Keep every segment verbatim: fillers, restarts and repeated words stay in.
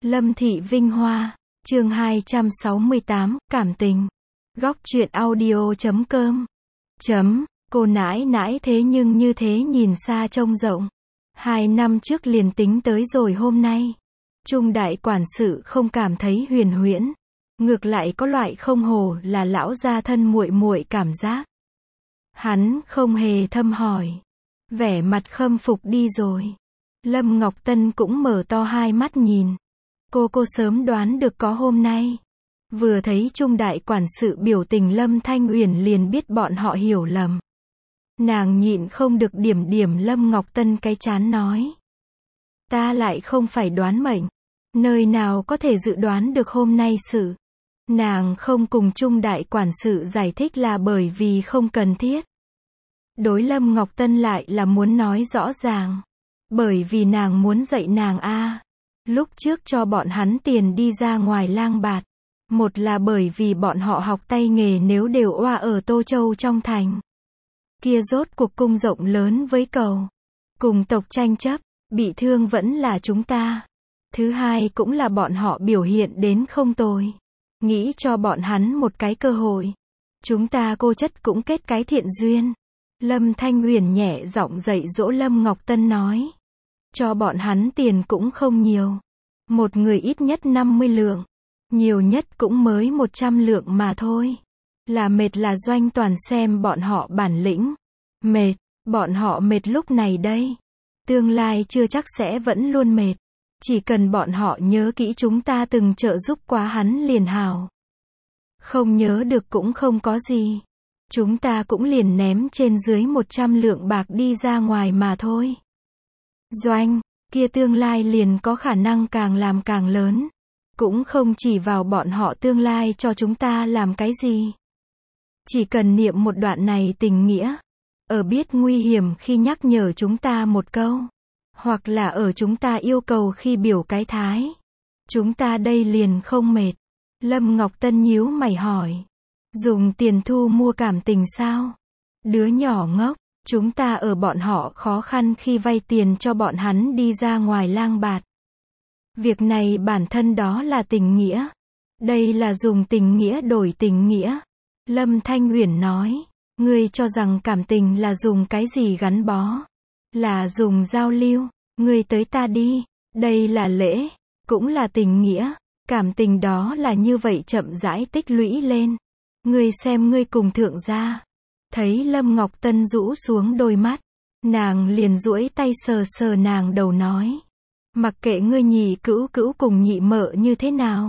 Lâm Thị Vinh Hoa, chương hai trăm sáu mươi tám, cảm tình. Góc truyện audio chấm com. Chấm, cô nãi nãi thế nhưng như thế nhìn xa trông rộng. Hai năm trước liền tính tới rồi hôm nay. Trung đại quản sự không cảm thấy huyền huyễn. Ngược lại có loại không hồ là lão gia thân muội muội cảm giác. Hắn không hề thâm hỏi. Vẻ mặt khâm phục đi rồi. Lâm Ngọc Tân cũng mở to hai mắt nhìn. Cô cô sớm đoán được có hôm nay. Vừa thấy Trung đại quản sự biểu tình Lâm Thanh Uyển liền biết bọn họ hiểu lầm. Nàng nhịn không được điểm điểm Lâm Ngọc Tân cái chán nói. Ta lại không phải đoán mệnh. Nơi nào có thể dự đoán được hôm nay sự. Nàng không cùng Trung đại quản sự giải thích là bởi vì không cần thiết. Đối Lâm Ngọc Tân lại là muốn nói rõ ràng. Bởi vì nàng muốn dạy nàng a. Lúc trước cho bọn hắn tiền đi ra ngoài lang bạt. Một là bởi vì bọn họ học tay nghề nếu đều oa ở Tô Châu trong thành. Kia rốt cuộc cung rộng lớn với cầu. Cùng tộc tranh chấp, bị thương vẫn là chúng ta. Thứ hai cũng là bọn họ biểu hiện đến không tồi. Nghĩ cho bọn hắn một cái cơ hội. Chúng ta cô chất cũng kết cái thiện duyên. Lâm Thanh Uyển nhẹ giọng dạy dỗ Lâm Ngọc Tân nói. Cho bọn hắn tiền cũng không nhiều. Một người ít nhất năm mươi lượng. Nhiều nhất cũng mới một trăm lượng mà thôi. Là mệt là doanh toàn xem bọn họ bản lĩnh. Mệt, bọn họ mệt lúc này đây. Tương lai chưa chắc sẽ vẫn luôn mệt. Chỉ cần bọn họ nhớ kỹ chúng ta từng trợ giúp quá hắn liền hảo. Không nhớ được cũng không có gì. Chúng ta cũng liền ném trên dưới một trăm lượng bạc đi ra ngoài mà thôi. Doanh, kia tương lai liền có khả năng càng làm càng lớn. Cũng không chỉ vào bọn họ tương lai cho chúng ta làm cái gì. Chỉ cần niệm một đoạn này tình nghĩa. Ở biết nguy hiểm khi nhắc nhở chúng ta một câu. Hoặc là ở chúng ta yêu cầu khi biểu cái thái. Chúng ta đây liền không mệt. Lâm Ngọc Tân nhíu mày hỏi. Dùng tiền thu mua cảm tình sao? Đứa nhỏ ngốc. Chúng ta ở bọn họ khó khăn khi vay tiền cho bọn hắn đi ra ngoài lang bạt. Việc này bản thân đó là tình nghĩa. Đây là dùng tình nghĩa đổi tình nghĩa. Lâm Thanh Uyển nói. Ngươi cho rằng cảm tình là dùng cái gì gắn bó? Là dùng giao lưu. Ngươi tới ta đi. Đây là lễ. Cũng là tình nghĩa. Cảm tình đó là như vậy chậm rãi tích lũy lên. Ngươi xem ngươi cùng thượng gia. Thấy Lâm Ngọc Tân rũ xuống đôi mắt. Nàng liền duỗi tay sờ sờ nàng đầu nói. Mặc kệ ngươi nhị cữu cữu cùng nhị mợ như thế nào.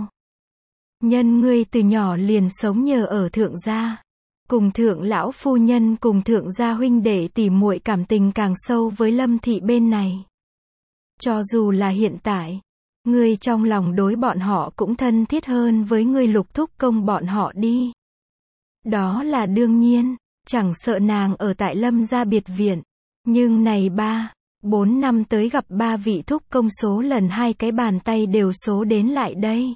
Nhân ngươi từ nhỏ liền sống nhờ ở thượng gia. Cùng thượng lão phu nhân cùng thượng gia huynh đệ tỉ muội cảm tình càng sâu với Lâm thị bên này. Cho dù là hiện tại. Ngươi trong lòng đối bọn họ cũng thân thiết hơn với ngươi Lục thúc công bọn họ đi. Đó là đương nhiên. Chẳng sợ nàng ở tại Lâm gia biệt viện. Nhưng này ba, bốn năm tới gặp ba vị thúc công số lần hai cái bàn tay đều số đến lại đây.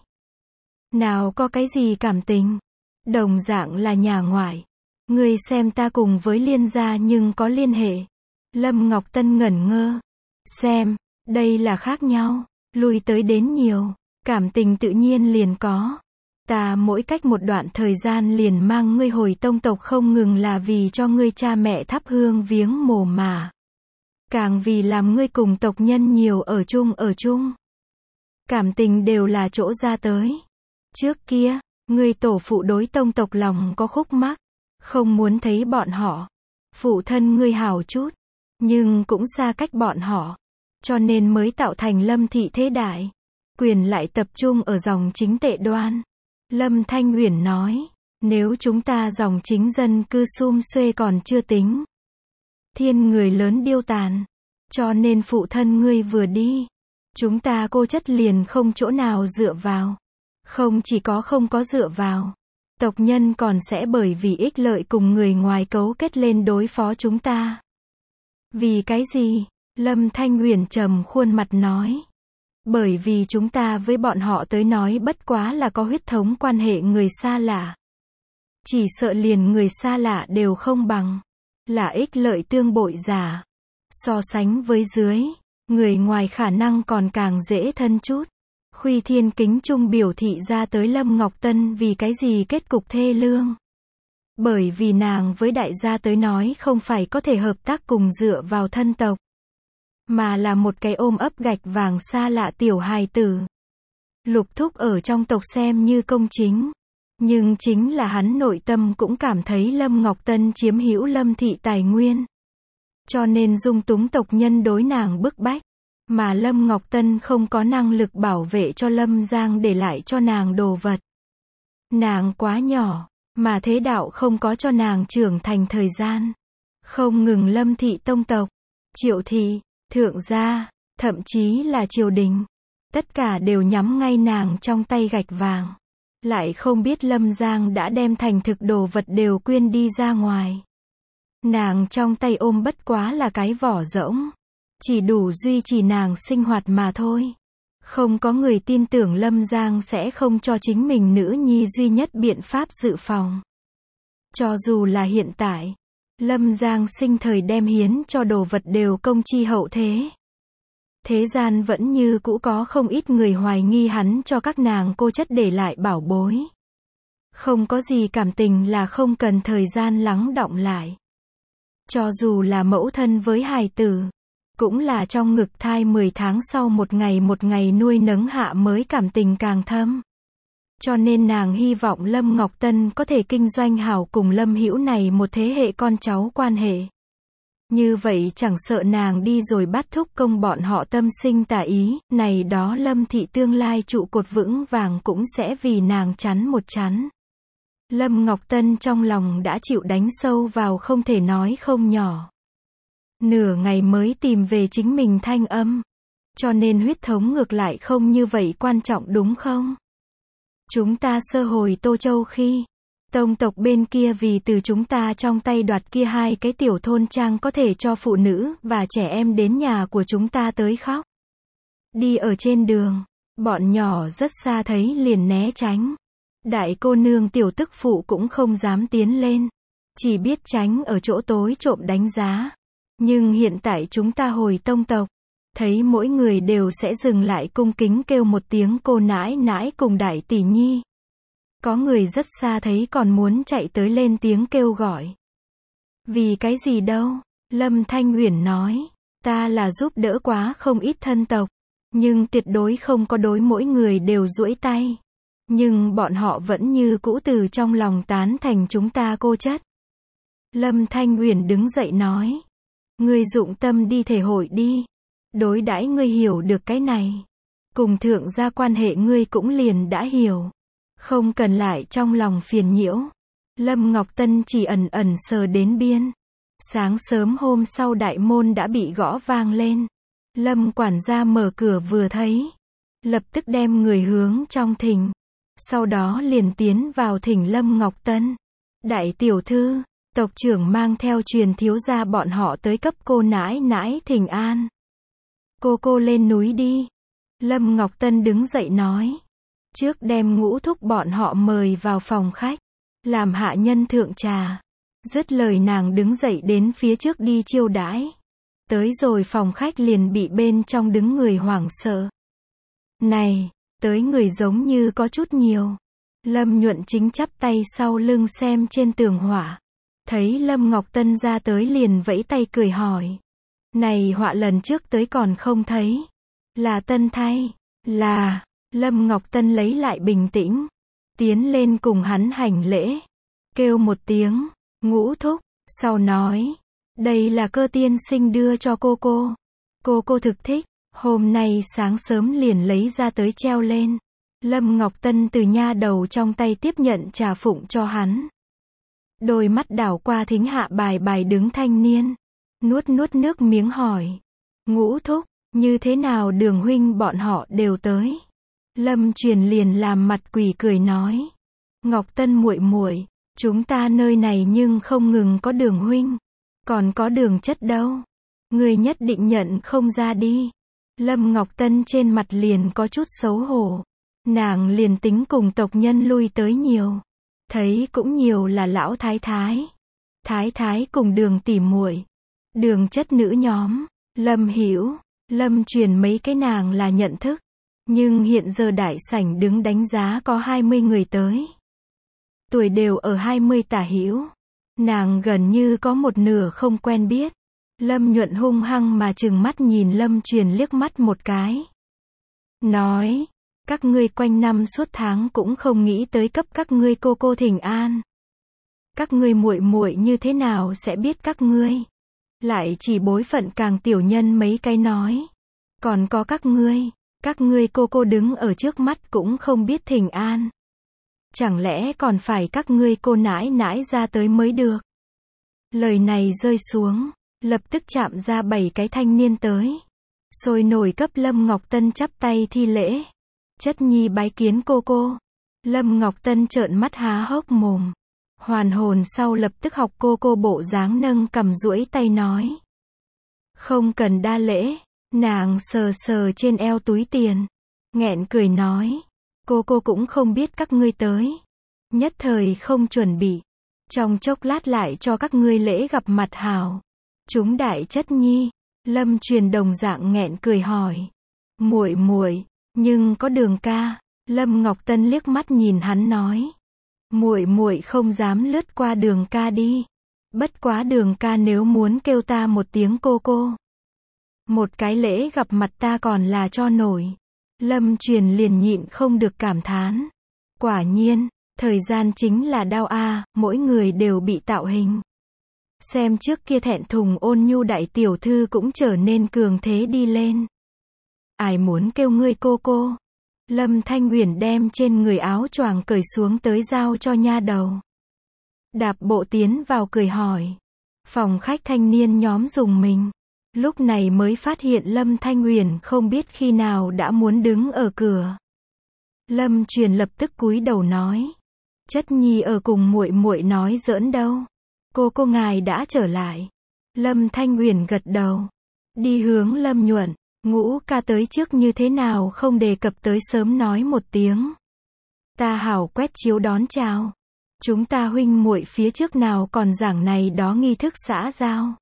Nào có cái gì cảm tình. Đồng dạng là nhà ngoại. Ngươi xem ta cùng với Liên gia nhưng có liên hệ. Lâm Ngọc Tân ngẩn ngơ. Xem, đây là khác nhau. Lui tới đến nhiều. Cảm tình tự nhiên liền có. Ta mỗi cách một đoạn thời gian liền mang ngươi hồi tông tộc không ngừng là vì cho ngươi cha mẹ thắp hương viếng mồ mà. Càng vì làm ngươi cùng tộc nhân nhiều ở chung ở chung. Cảm tình đều là chỗ ra tới. Trước kia, ngươi tổ phụ đối tông tộc lòng có khúc mắc. Không muốn thấy bọn họ. Phụ thân ngươi hảo chút. Nhưng cũng xa cách bọn họ. Cho nên mới tạo thành Lâm thị thế đại. Quyền lại tập trung ở dòng chính tệ đoan. Lâm Thanh Uyển nói. Nếu chúng ta dòng chính dân cư sum xuê còn chưa tính. Thiên người lớn điêu tàn. Cho nên phụ thân ngươi vừa đi. Chúng ta cô chất liền không chỗ nào dựa vào. Không chỉ có không có dựa vào. Tộc nhân còn sẽ bởi vì ích lợi cùng người ngoài cấu kết lên đối phó chúng ta. Vì cái gì? Lâm Thanh Uyển trầm khuôn mặt nói. Bởi vì chúng ta với bọn họ tới nói bất quá là có huyết thống quan hệ người xa lạ. Chỉ sợ liền người xa lạ đều không bằng. Là ích lợi tương bội giả. So sánh với dưới, người ngoài khả năng còn càng dễ thân chút. Khuy Thiên kính trung biểu thị ra tới Lâm Ngọc Tân vì cái gì kết cục thê lương. Bởi vì nàng với đại gia tới nói không phải có thể hợp tác cùng dựa vào thân tộc, mà là một cái ôm ấp gạch vàng xa lạ tiểu hài tử. Lục Thúc ở trong tộc xem như công chính, nhưng chính là hắn nội tâm cũng cảm thấy Lâm Ngọc Tân chiếm hữu Lâm thị tài nguyên. Cho nên dung túng tộc nhân đối nàng bức bách, mà Lâm Ngọc Tân không có năng lực bảo vệ cho Lâm Giang để lại cho nàng đồ vật. Nàng quá nhỏ, mà thế đạo không có cho nàng trưởng thành thời gian. Không ngừng Lâm thị tông tộc, Triệu thị, Thượng gia, thậm chí là triều đình, tất cả đều nhắm ngay nàng trong tay gạch vàng. Lại không biết Lâm Giang đã đem thành thực đồ vật đều quyên đi ra ngoài. Nàng trong tay ôm bất quá là cái vỏ rỗng, chỉ đủ duy trì nàng sinh hoạt mà thôi. Không có người tin tưởng Lâm Giang sẽ không cho chính mình nữ nhi duy nhất biện pháp dự phòng. Cho dù là hiện tại, Lâm Giang sinh thời đem hiến cho đồ vật đều công chi hậu thế. Thế gian vẫn như cũ có không ít người hoài nghi hắn cho các nàng cô chất để lại bảo bối. Không có gì cảm tình là không cần thời gian lắng đọng lại. Cho dù là mẫu thân với hài tử, cũng là trong ngực thai mười tháng sau một ngày một ngày nuôi nấng hạ mới cảm tình càng thâm. Cho nên nàng hy vọng Lâm Ngọc Tân có thể kinh doanh hảo cùng Lâm Hữu này một thế hệ con cháu quan hệ. Như vậy chẳng sợ nàng đi rồi bắt thúc công bọn họ tâm sinh tà ý, này đó Lâm thị tương lai trụ cột vững vàng cũng sẽ vì nàng chắn một chắn. Lâm Ngọc Tân trong lòng đã chịu đánh sâu vào không thể nói không nhỏ. Nửa ngày mới tìm về chính mình thanh âm. Cho nên huyết thống ngược lại không như vậy quan trọng đúng không? Chúng ta sơ hồi Tô Châu khi, tông tộc bên kia vì từ chúng ta trong tay đoạt kia hai cái tiểu thôn trang có thể cho phụ nữ và trẻ em đến nhà của chúng ta tới khóc. Đi ở trên đường, bọn nhỏ rất xa thấy liền né tránh. Đại cô nương tiểu tức phụ cũng không dám tiến lên, chỉ biết tránh ở chỗ tối trộm đánh giá. Nhưng hiện tại chúng ta hồi tông tộc, thấy mỗi người đều sẽ dừng lại cung kính kêu một tiếng cô nãi nãi cùng đại tỷ nhi. Có người rất xa thấy còn muốn chạy tới lên tiếng kêu gọi. Vì cái gì đâu? Lâm Thanh Uyển nói, ta là giúp đỡ quá không ít thân tộc, nhưng tuyệt đối không có đối mỗi người đều duỗi tay. Nhưng bọn họ vẫn như cũ từ trong lòng tán thành chúng ta cô chất. Lâm Thanh Uyển đứng dậy nói, ngươi dụng tâm đi thể hội đi. Đối đãi ngươi hiểu được cái này. Cùng thượng gia quan hệ ngươi cũng liền đã hiểu. Không cần lại trong lòng phiền nhiễu. Lâm Ngọc Tân chỉ ẩn ẩn sờ đến biên. Sáng sớm hôm sau đại môn đã bị gõ vang lên. Lâm quản gia mở cửa vừa thấy, lập tức đem người hướng trong thỉnh. Sau đó liền tiến vào thỉnh Lâm Ngọc Tân. Đại tiểu thư, tộc trưởng mang theo truyền thiếu gia bọn họ tới cấp cô nãi nãi thỉnh an. Cô cô lên núi đi. Lâm Ngọc Tân đứng dậy nói. Trước đem Ngũ thúc bọn họ mời vào phòng khách. Làm hạ nhân thượng trà. Dứt lời nàng đứng dậy đến phía trước đi chiêu đãi. Tới rồi phòng khách liền bị bên trong đứng người hoảng sợ. Này, tới người giống như có chút nhiều. Lâm Nhuận Chính chắp tay sau lưng xem trên tường họa. Thấy Lâm Ngọc Tân ra tới liền vẫy tay cười hỏi. Này họa lần trước tới còn không thấy. Là Tân thay. Là. Lâm Ngọc Tân lấy lại bình tĩnh. Tiến lên cùng hắn hành lễ. Kêu một tiếng. Ngũ thúc. Sau nói. Đây là Cơ tiên sinh đưa cho cô cô. Cô cô thực thích. Hôm nay sáng sớm liền lấy ra tới treo lên. Lâm Ngọc Tân từ nha đầu trong tay tiếp nhận trà phụng cho hắn. Đôi mắt đảo qua thính hạ bài bài đứng thanh niên. Nuốt nuốt nước miếng hỏi. Ngũ thúc, như thế nào Đường huynh bọn họ đều tới. Lâm Truyền liền làm mặt quỷ cười nói. Ngọc Tân muội muội, chúng ta nơi này nhưng không ngừng có Đường huynh. Còn có Đường chất đâu. Người nhất định nhận không ra đi. Lâm Ngọc Tân trên mặt liền có chút xấu hổ. Nàng liền tính cùng tộc nhân lui tới nhiều. Thấy cũng nhiều là lão thái thái. Thái thái cùng Đường tỉ muội. Đường chất nữ nhóm. Lâm Hữu, Lâm Truyền mấy cái nàng là nhận thức. Nhưng hiện giờ đại sảnh đứng đánh giá có hai mươi người tới. Tuổi đều ở hai mươi tả hữu. Nàng gần như có một nửa không quen biết. Lâm Nhuận hung hăng mà trừng mắt nhìn Lâm Truyền liếc mắt một cái. Nói, các ngươi quanh năm suốt tháng cũng không nghĩ tới cấp các ngươi cô cô thỉnh an. Các ngươi muội muội như thế nào sẽ biết các ngươi? Lại chỉ bối phận càng tiểu nhân mấy cái nói. Còn có các ngươi, các ngươi cô cô đứng ở trước mắt cũng không biết thỉnh an. Chẳng lẽ còn phải các ngươi cô nãi nãi ra tới mới được? Lời này rơi xuống, lập tức chạm ra bảy cái thanh niên tới. Sôi nổi cấp Lâm Ngọc Tân chắp tay thi lễ. Chất nhi bái kiến cô cô. Lâm Ngọc Tân trợn mắt há hốc mồm. Hoàn hồn sau lập tức học cô cô bộ dáng nâng cầm duỗi tay nói. Không cần đa lễ. Nàng sờ sờ trên eo túi tiền. Nghẹn cười nói. Cô cô cũng không biết các ngươi tới. Nhất thời không chuẩn bị. Trong chốc lát lại cho các ngươi lễ gặp mặt hảo. Chúng đại chất nhi. Lâm Truyền đồng dạng nghẹn cười hỏi. Muội muội, nhưng có Đường ca. Lâm Ngọc Tân liếc mắt nhìn hắn nói. Muội muội không dám lướt qua Đường ca đi. Bất quá Đường ca nếu muốn kêu ta một tiếng cô cô. Một cái lễ gặp mặt ta còn là cho nổi. Lâm Truyền liền nhịn không được cảm thán. Quả nhiên, thời gian chính là đao a, mỗi người đều bị tạo hình. Xem trước kia thẹn thùng ôn nhu đại tiểu thư cũng trở nên cường thế đi lên. Ai muốn kêu ngươi cô cô? Lâm Thanh Uyển đem trên người áo choàng cởi xuống tới giao cho nha đầu. Đạp bộ tiến vào cười hỏi. Phòng khách thanh niên nhóm dùng mình. Lúc này mới phát hiện Lâm Thanh Uyển không biết khi nào đã muốn đứng ở cửa. Lâm Truyền lập tức cúi đầu nói. Chất nhi ở cùng muội muội nói giỡn đâu. Cô cô ngài đã trở lại. Lâm Thanh Uyển gật đầu. Đi hướng Lâm Nhuận. Ngũ ca tới trước như thế nào không đề cập tới sớm nói một tiếng. Ta hảo quét chiếu đón chào. Chúng ta huynh muội phía trước nào còn giảng này đó nghi thức xã giao.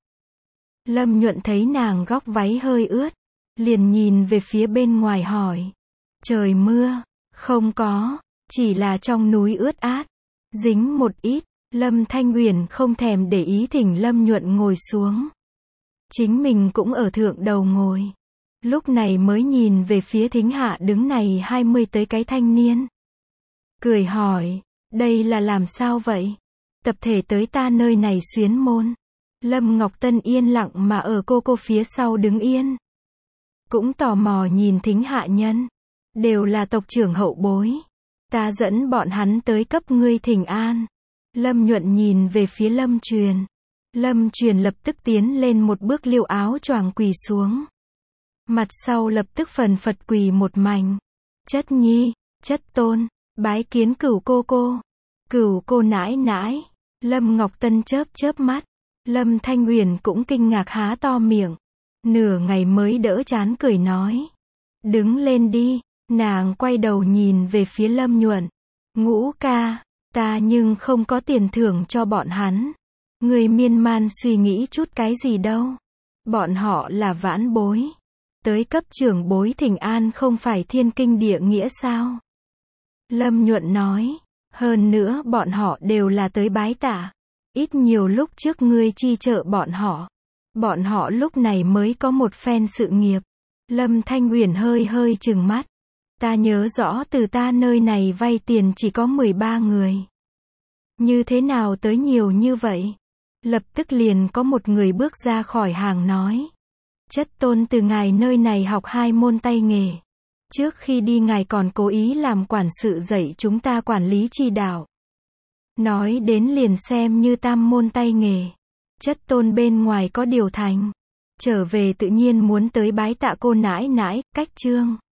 Lâm Nhuận thấy nàng góc váy hơi ướt. Liền nhìn về phía bên ngoài hỏi. Trời mưa. Không có. Chỉ là trong núi ướt át. Dính một ít. Lâm Thanh Uyển không thèm để ý thỉnh Lâm Nhuận ngồi xuống. Chính mình cũng ở thượng đầu ngồi. Lúc này mới nhìn về phía thính hạ đứng này hai mươi tới cái thanh niên. Cười hỏi, đây là làm sao vậy? Tập thể tới ta nơi này xuyến môn. Lâm Ngọc Tân yên lặng mà ở cô cô phía sau đứng yên. Cũng tò mò nhìn thính hạ nhân. Đều là tộc trưởng hậu bối. Ta dẫn bọn hắn tới cấp ngươi thỉnh an. Lâm Nhuận nhìn về phía Lâm Truyền. Lâm Truyền lập tức tiến lên một bước liêu áo choàng quỳ xuống. Mặt sau lập tức phần phật quỳ một mảnh. Chất nhi, chất tôn, bái kiến cửu cô cô. Cửu cô nãi nãi. Lâm Ngọc Tân chớp chớp mắt. Lâm Thanh Uyển cũng kinh ngạc há to miệng. Nửa ngày mới đỡ chán cười nói. Đứng lên đi. Nàng quay đầu nhìn về phía Lâm Nhuận. Ngũ ca, ta nhưng không có tiền thưởng cho bọn hắn. Người miên man suy nghĩ chút cái gì đâu. Bọn họ là vãn bối. Tới cấp trưởng bối thỉnh an không phải thiên kinh địa nghĩa sao? Lâm Nhuận nói. Hơn nữa bọn họ đều là tới bái tạ. Ít nhiều lúc trước ngươi chi trợ bọn họ. Bọn họ lúc này mới có một phen sự nghiệp. Lâm Thanh Uyển hơi hơi trừng mắt. Ta nhớ rõ từ ta nơi này vay tiền chỉ có mười ba người. Như thế nào tới nhiều như vậy? Lập tức liền có một người bước ra khỏi hàng nói. Chất tôn từ ngài nơi này học hai môn tay nghề. Trước khi đi ngài còn cố ý làm quản sự dạy chúng ta quản lý chi đạo. Nói đến liền xem như tam môn tay nghề. Chất tôn bên ngoài có điều thành. Trở về tự nhiên muốn tới bái tạ cô nãi nãi, cách chương.